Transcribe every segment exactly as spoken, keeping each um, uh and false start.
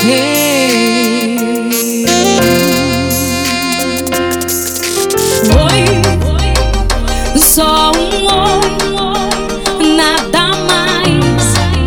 Hey. Oi, só um oi, nada mais.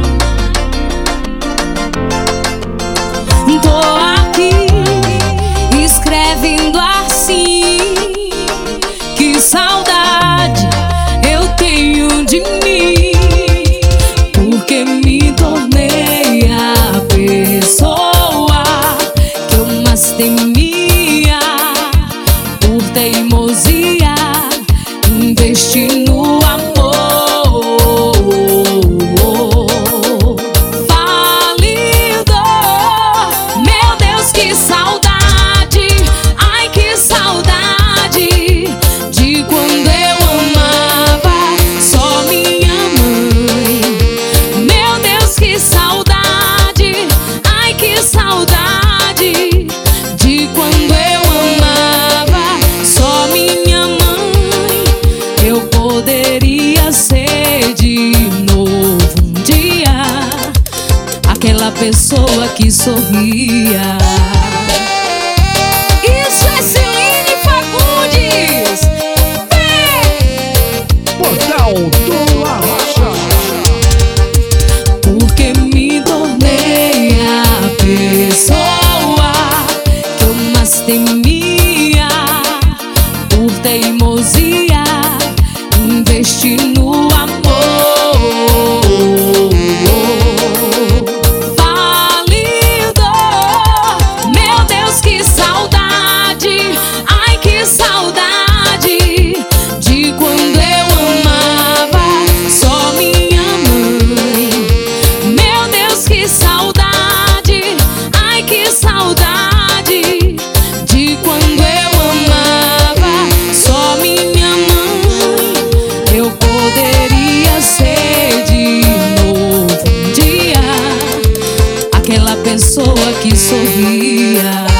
Tô aqui escrevendo assim. Que saudade eu tenho de mim, porque me tornei a pessoa que eu mais temia. Por teimosia, investi no amor. Falido, meu Deus, que saudade. Ai, que saudade de quando eu amava só minha mãe. Meu Deus, que saudade. Ai, que saudade de quando eu amava só minha mãe. Eu poderia ser de novo um dia aquela pessoa que sorria. Isso é Celine Fagundes. Portal do Arrocha. Porque me tornei a pessoa que eu mais temia. Por teimosia, investi no amor. Falido, meu Deus, que saudade. Ai, que saudade de quando eu amava só minha mãe. Meu Deus, que saudade. Ai, que saudade de quando eu amava só minha mãe. Eu poderia ser de novo um dia aquela pessoa que sorria.